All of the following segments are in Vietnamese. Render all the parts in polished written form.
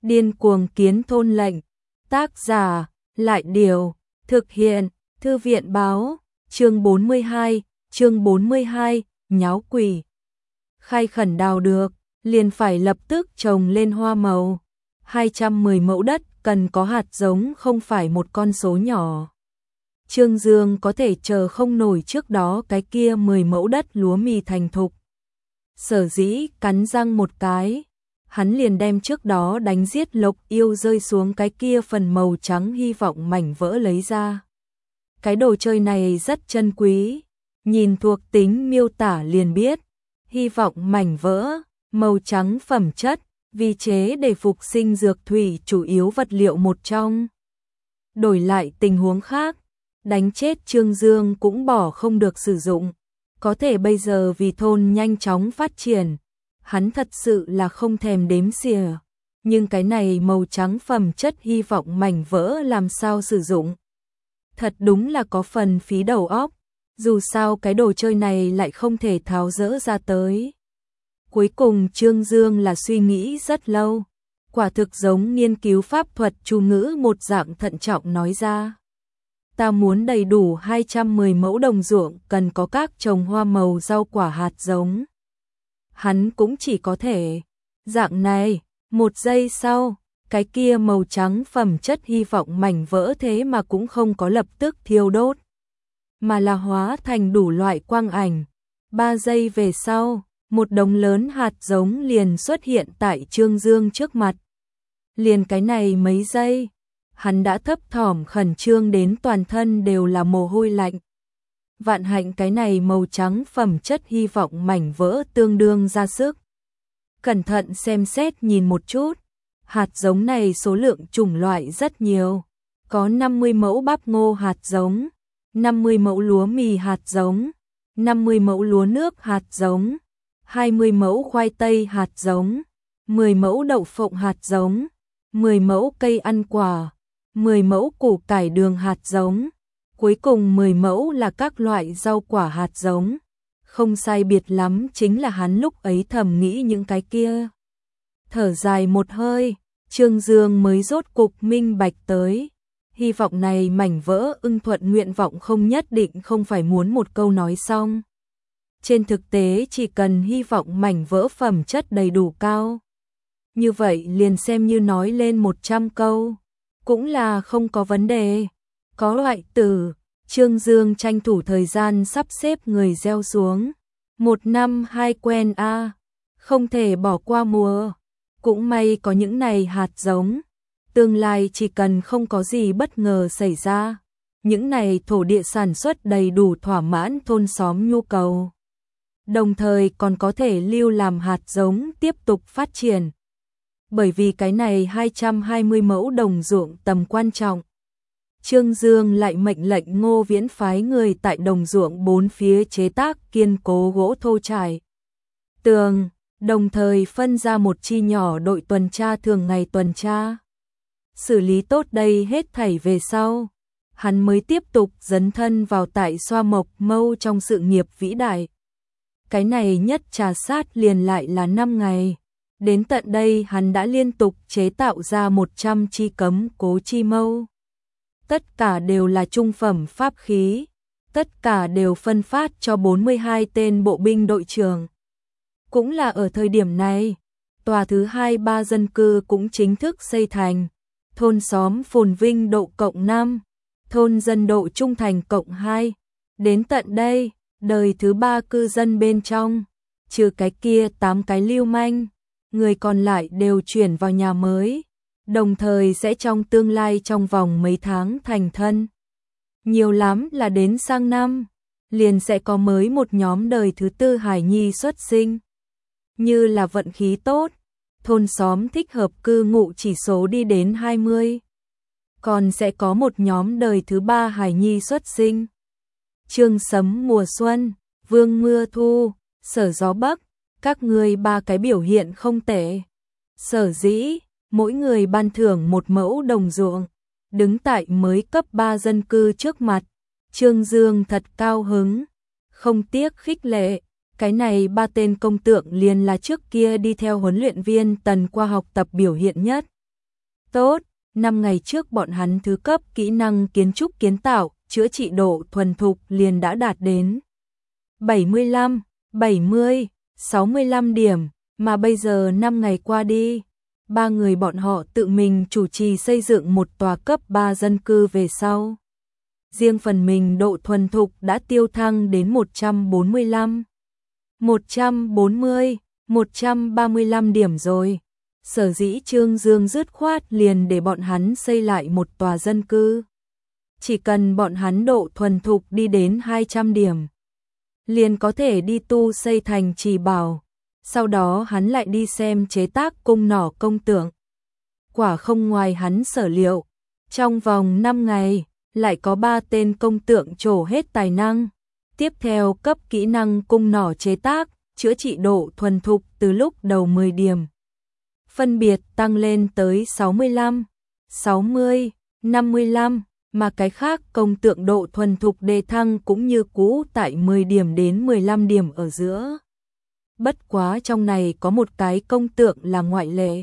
Điên cuồng kiến thôn lệnh. Tác giả, Lại Điều. Thực hiện, Thư viện báo. Chương 42, nháo quỷ. Khai khẩn đào được, liền phải lập tức trồng lên hoa màu. 210 mẫu đất cần có hạt giống không phải một con số nhỏ. Trương Dương có thể chờ không nổi trước đó cái kia 10 mẫu đất lúa mì thành thục. Sở dĩ cắn răng một cái, hắn liền đem trước đó đánh giết Lộc Yêu rơi xuống cái kia phần màu trắng hy vọng mảnh vỡ lấy ra. Cái đồ chơi này rất chân quý, nhìn thuộc tính miêu tả liền biết, hy vọng mảnh vỡ, màu trắng phẩm chất, vi chế để phục sinh dược thủy chủ yếu vật liệu một trong. Đổi lại tình huống khác, đánh chết Trương Dương cũng bỏ không được sử dụng. Có thể bây giờ vì thôn nhanh chóng phát triển, hắn thật sự là không thèm đếm xỉa. Nhưng cái này màu trắng phẩm chất hy vọng mảnh vỡ làm sao sử dụng? Thật đúng là có phần phí đầu óc, dù sao cái đồ chơi này lại không thể tháo dỡ ra tới. Cuối cùng Trương Dương là suy nghĩ rất lâu, quả thực giống nghiên cứu pháp thuật chú ngữ một dạng thận trọng nói ra. Ta muốn đầy đủ 210 mẫu đồng ruộng cần có các trồng hoa màu rau quả hạt giống. Hắn cũng chỉ có thể, dạng này, một giây sau, cái kia màu trắng phẩm chất hy vọng mảnh vỡ thế mà cũng không có lập tức thiêu đốt, mà là hóa thành đủ loại quang ảnh. 3 giây về sau, một đống lớn hạt giống liền xuất hiện tại Trương Dương trước mặt. Liền cái này mấy giây, hắn đã thấp thỏm khẩn trương đến toàn thân đều là mồ hôi lạnh. Vạn hạnh cái này màu trắng phẩm chất hy vọng mảnh vỡ tương đương ra sức. Cẩn thận xem xét nhìn một chút, hạt giống này số lượng chủng loại rất nhiều. Có 50 mẫu bắp ngô hạt giống, 50 mẫu lúa mì hạt giống, 50 mẫu lúa nước hạt giống, 20 mẫu khoai tây hạt giống, 10 mẫu đậu phộng hạt giống, 10 mẫu cây ăn quả, 10 mẫu củ cải đường hạt giống, cuối cùng 10 mẫu là các loại rau quả hạt giống. Không sai biệt lắm chính là hắn lúc ấy thầm nghĩ những cái kia. Thở dài một hơi, Trương Dương mới rốt cục minh bạch tới. Hy vọng này mảnh vỡ ưng thuận nguyện vọng không nhất định không phải muốn một câu nói xong. Trên thực tế chỉ cần hy vọng mảnh vỡ phẩm chất đầy đủ cao, như vậy liền xem như nói lên 100 câu, cũng là không có vấn đề. Có loại từ, Trương Dương tranh thủ thời gian sắp xếp người gieo xuống. 1 năm 2 quen a, không thể bỏ qua mùa. Cũng may có những này hạt giống, tương lai chỉ cần không có gì bất ngờ xảy ra, những này thổ địa sản xuất đầy đủ thỏa mãn thôn xóm nhu cầu. Đồng thời còn có thể lưu làm hạt giống tiếp tục phát triển. Bởi vì cái này 220 mẫu đồng ruộng tầm quan trọng, Trương Dương lại mệnh lệnh Ngô Viễn phái người tại đồng ruộng 4 phía chế tác kiên cố gỗ thô trải tường, đồng thời phân ra một chi nhỏ đội tuần tra thường ngày tuần tra. Xử lý tốt đây hết thảy về sau, hắn mới tiếp tục dấn thân vào tại Xoa Mộc Mâu trong sự nghiệp vĩ đại. Cái này nhất trà sát liền lại là 5 ngày. Đến tận đây hắn đã liên tục chế tạo ra 100 chi cấm cố chi mâu. Tất cả đều là trung phẩm pháp khí, tất cả đều phân phát cho 42 tên bộ binh đội trưởng. Cũng là ở thời điểm này, tòa thứ 2-3 dân cư cũng chính thức xây thành, thôn xóm phồn vinh độ cộng 5, thôn dân độ trung thành cộng 2. Đến tận đây, đời thứ 3 cư dân bên trong, trừ cái kia 8 cái lưu manh, người còn lại đều chuyển vào nhà mới, đồng thời sẽ trong tương lai trong vòng mấy tháng thành thân. Nhiều lắm là đến sang năm, liền sẽ có mới một nhóm đời thứ 4 hải nhi xuất sinh. Như là vận khí tốt, thôn xóm thích hợp cư ngụ chỉ số đi đến 20. Còn sẽ có một nhóm đời thứ 3 hải nhi xuất sinh. Trương sấm mùa xuân, vương mưa thu, sở gió bắc, các người 3 cái biểu hiện không tệ. Sở dĩ, mỗi người ban thưởng một mẫu đồng ruộng, đứng tại mới cấp 3 dân cư trước mặt. Trương Dương thật cao hứng, không tiếc khích lệ. Cái này 3 tên công tượng liền là trước kia đi theo huấn luyện viên Tần qua học tập biểu hiện nhất. Tốt, 5 ngày trước bọn hắn thứ cấp kỹ năng kiến trúc kiến tạo, chữa trị độ thuần thục liền đã đạt đến 75, 70, 65 điểm, mà bây giờ 5 ngày qua đi, ba người bọn họ tự mình chủ trì xây dựng một tòa cấp 3 dân cư về sau. Riêng phần mình độ thuần thục đã tiêu thăng đến 145, 140, 135 điểm rồi. Sở dĩ Trương Dương dứt khoát liền để bọn hắn xây lại một tòa dân cư. Chỉ cần bọn hắn độ thuần thục đi đến 200 điểm, liền có thể đi tu xây thành trì bảo. Sau đó hắn lại đi xem chế tác cung nỏ công tượng. Quả không ngoài hắn sở liệu, trong vòng 5 ngày, lại có 3 tên công tượng trổ hết tài năng. Tiếp theo cấp kỹ năng cung nỏ chế tác, chữa trị độ thuần thục từ lúc đầu 10 điểm. Phân biệt tăng lên tới 65, 60, 55, mà cái khác công tượng độ thuần thục đề thăng cũng như cũ tại 10 điểm đến 15 điểm ở giữa. Bất quá trong này có một cái công tượng là ngoại lệ.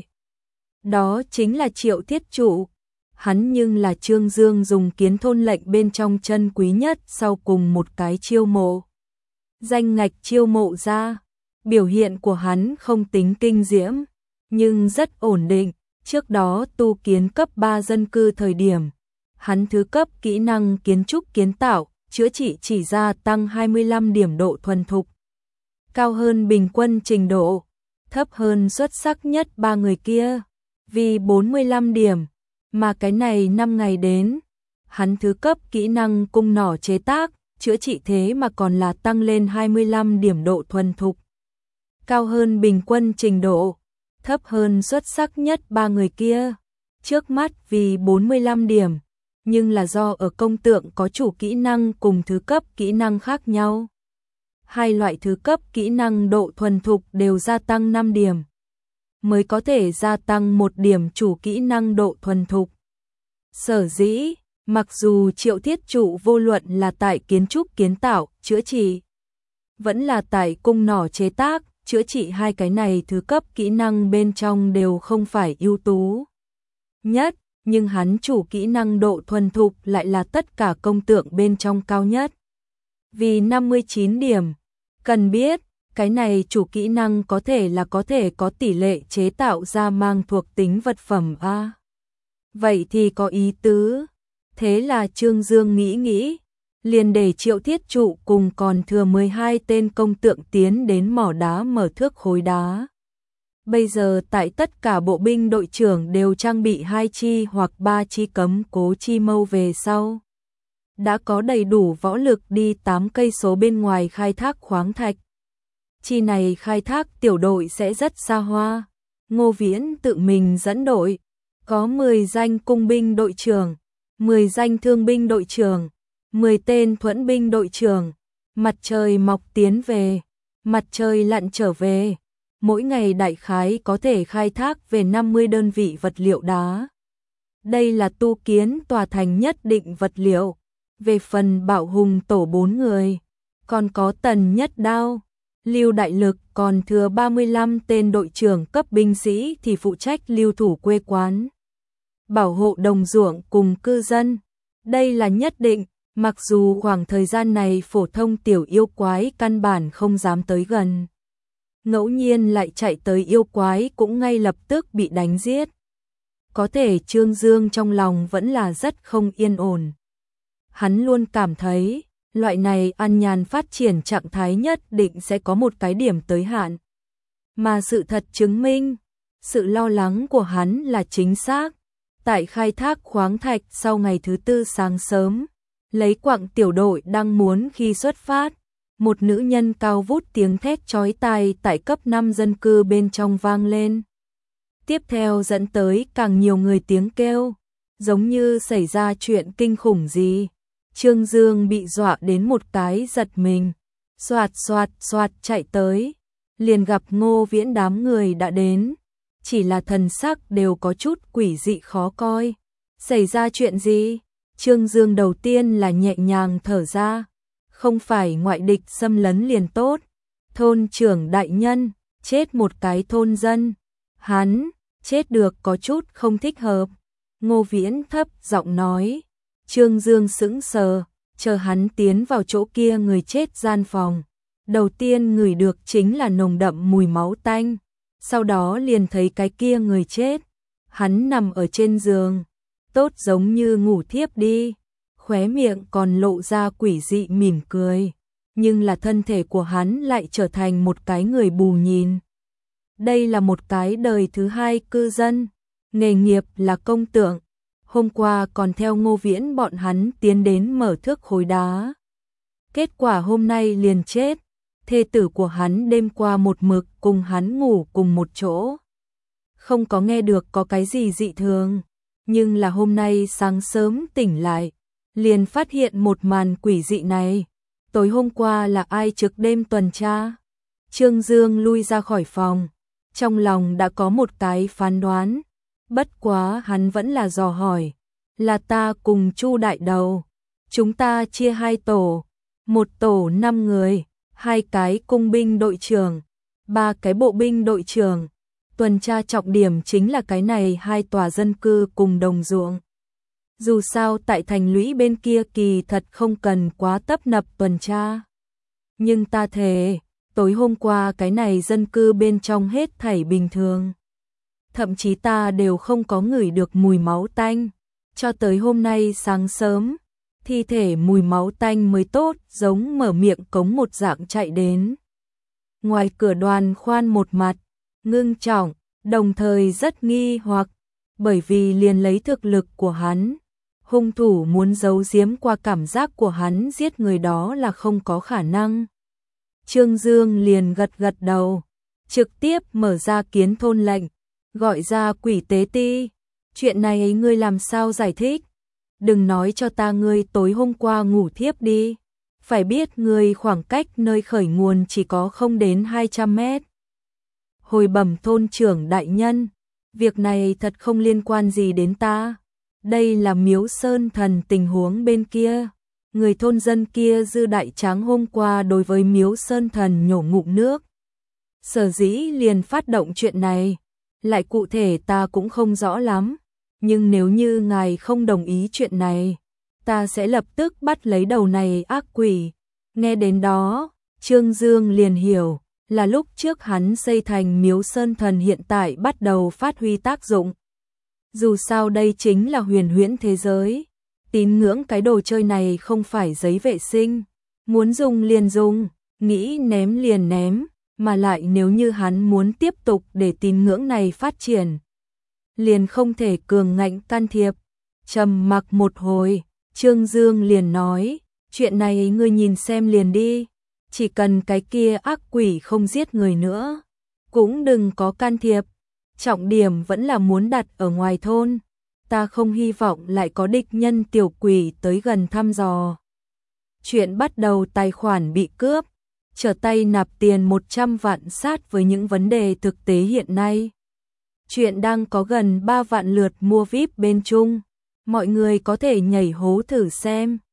Đó chính là Triệu Thiết Trụ. Hắn nhưng là Trương Dương dùng kiến thôn lệnh bên trong chân quý nhất sau cùng một cái chiêu mộ. Danh ngạch chiêu mộ ra, biểu hiện của hắn không tính kinh diễm, nhưng rất ổn định. Trước đó tu kiến cấp 3 dân cư thời điểm, hắn thứ cấp kỹ năng kiến trúc kiến tạo, chữa trị chỉ ra tăng 25 điểm độ thuần thục. Cao hơn bình quân trình độ, thấp hơn xuất sắc nhất ba người kia, vì 45 điểm, mà cái này 5 ngày đến, hắn thứ cấp kỹ năng cung nỏ chế tác, chữa trị thế mà còn là tăng lên 25 điểm độ thuần thục. Cao hơn bình quân trình độ, thấp hơn xuất sắc nhất ba người kia, trước mắt vì 45 điểm, nhưng là do ở công tượng có chủ kỹ năng cùng thứ cấp kỹ năng khác nhau. Hai loại thứ cấp kỹ năng độ thuần thục đều gia tăng 5 điểm, mới có thể gia tăng 1 điểm chủ kỹ năng độ thuần thục. Sở dĩ, mặc dù Triệu Thiết Trụ vô luận là tại kiến trúc kiến tạo, chữa trị, vẫn là tại cung nỏ chế tác, chữa trị hai cái này thứ cấp kỹ năng bên trong đều không phải ưu tú nhất, nhưng hắn chủ kỹ năng độ thuần thục lại là tất cả công tượng bên trong cao nhất. Vì 59 điểm, cần biết, cái này chủ kỹ năng có thể có tỷ lệ chế tạo ra mang thuộc tính vật phẩm a. Vậy thì có ý tứ. Thế là Trương Dương nghĩ, liền để Triệu Thiết Trụ cùng còn thừa 12 tên công tượng tiến đến mỏ đá mở thước khối đá. Bây giờ tại tất cả bộ binh đội trưởng đều trang bị 2 chi hoặc 3 chi cấm cố chi mâu về sau. Đã có đầy đủ võ lực đi 8 cây số bên ngoài khai thác khoáng thạch. Chi này khai thác tiểu đội sẽ rất xa hoa. Ngô Viễn tự mình dẫn đội, có 10 danh cung binh đội trưởng, 10 danh thương binh đội trưởng, 10 tên thuẫn binh đội trưởng. Mặt trời mọc tiến về, mặt trời lặn trở về. Mỗi ngày đại khái có thể khai thác về 50 đơn vị vật liệu đá. Đây là tu kiến tòa thành nhất định vật liệu. Về phần Bảo Hùng tổ 4 người, còn có Tần Nhất Đao, Lưu Đại Lực, còn thừa 35 tên đội trưởng cấp binh sĩ thì phụ trách lưu thủ quê quán, bảo hộ đồng ruộng cùng cư dân. Đây là nhất định, mặc dù khoảng thời gian này phổ thông tiểu yêu quái căn bản không dám tới gần. Ngẫu nhiên lại chạy tới yêu quái cũng ngay lập tức bị đánh giết. Có thể Trương Dương trong lòng vẫn là rất không yên ổn. Hắn luôn cảm thấy, loại này an nhàn phát triển trạng thái nhất định sẽ có một cái điểm tới hạn. Mà sự thật chứng minh, sự lo lắng của hắn là chính xác. Tại khai thác khoáng thạch sau ngày thứ tư sáng sớm, lấy quặng tiểu đội đang muốn khi xuất phát, một nữ nhân cao vút tiếng thét chói tai tại cấp 5 dân cư bên trong vang lên. Tiếp theo dẫn tới càng nhiều người tiếng kêu, giống như xảy ra chuyện kinh khủng gì. Trương Dương bị dọa đến một cái giật mình, xoạt xoạt xoạt chạy tới, liền gặp Ngô Viễn đám người đã đến, chỉ là thần sắc đều có chút quỷ dị khó coi. Xảy ra chuyện gì? Trương Dương đầu tiên là nhẹ nhàng thở ra, không phải ngoại địch xâm lấn liền tốt. Thôn trưởng đại nhân, chết một cái thôn dân, hắn chết được có chút không thích hợp. Ngô Viễn thấp giọng nói. Trương Dương sững sờ, chờ hắn tiến vào chỗ kia người chết gian phòng. Đầu tiên ngửi được chính là nồng đậm mùi máu tanh, sau đó liền thấy cái kia người chết. Hắn nằm ở trên giường, tốt giống như ngủ thiếp đi, khóe miệng còn lộ ra quỷ dị mỉm cười, nhưng là thân thể của hắn lại trở thành một cái người bù nhìn. Đây là một cái đời thứ hai cư dân, nghề nghiệp là công tượng, hôm qua còn theo Ngô Viễn bọn hắn tiến đến mở thước khối đá. Kết quả hôm nay liền chết, thê tử của hắn đêm qua một mực cùng hắn ngủ cùng một chỗ. Không có nghe được có cái gì dị thường, nhưng là hôm nay sáng sớm tỉnh lại, liền phát hiện một màn quỷ dị này. Tối hôm qua là ai trực đêm tuần tra? Trương Dương lui ra khỏi phòng, trong lòng đã có một cái phán đoán, bất quá hắn vẫn là dò hỏi, là ta cùng Chu đại đầu, chúng ta chia hai tổ, một tổ 5 người, 2 cái cung binh đội trưởng, 3 cái bộ binh đội trưởng, tuần tra trọng điểm chính là cái này 2 tòa dân cư cùng đồng ruộng. Dù sao tại thành lũy bên kia kỳ thật không cần quá tấp nập tuần tra. Nhưng ta thề, tối hôm qua cái này dân cư bên trong hết thảy bình thường. Thậm chí ta đều không có ngửi được mùi máu tanh. Cho tới hôm nay sáng sớm, thi thể mùi máu tanh mới tốt giống mở miệng cống một dạng chạy đến. Ngoài cửa Đoàn Khoan một mặt ngưng trọng, đồng thời rất nghi hoặc, bởi vì liền lấy thực lực của hắn, hung thủ muốn giấu giếm qua cảm giác của hắn giết người đó là không có khả năng. Trương Dương liền gật gật đầu, trực tiếp mở ra kiến thôn lệnh, gọi ra Quỷ Tế Ti. Chuyện này ngươi làm sao giải thích? Đừng nói cho ta ngươi tối hôm qua ngủ thiếp đi. Phải biết ngươi khoảng cách nơi khởi nguồn chỉ có không đến 200 mét. Hồi bẩm thôn trưởng đại nhân, việc này thật không liên quan gì đến ta. Đây là Miếu Sơn Thần tình huống bên kia. Người thôn dân kia Dư Đại Tráng hôm qua đối với Miếu Sơn Thần nhổ ngụm nước. Sở dĩ liền phát động chuyện này, lại cụ thể ta cũng không rõ lắm. Nhưng nếu như ngài không đồng ý chuyện này, ta sẽ lập tức bắt lấy đầu này ác quỷ. Nghe đến đó, Trương Dương liền hiểu, là lúc trước hắn xây thành Miếu Sơn Thần hiện tại bắt đầu phát huy tác dụng. Dù sao đây chính là huyền huyễn thế giới, tín ngưỡng cái đồ chơi này không phải giấy vệ sinh, muốn dùng liền dùng, nghĩ ném liền ném, mà lại nếu như hắn muốn tiếp tục để tín ngưỡng này phát triển, liền không thể cường ngạnh can thiệp. Trầm mặc một hồi, Trương Dương liền nói, chuyện này ngươi nhìn xem liền đi, chỉ cần cái kia ác quỷ không giết người nữa, cũng đừng có can thiệp. Trọng điểm vẫn là muốn đặt ở ngoài thôn, ta không hy vọng lại có địch nhân tiểu quỷ tới gần thăm dò. Chuyện bắt đầu tài khoản bị cướp, trở tay nạp tiền 100 vạn sát với những vấn đề thực tế hiện nay. Chuyện đang có gần 3 vạn lượt mua VIP bên Trung, mọi người có thể nhảy hố thử xem.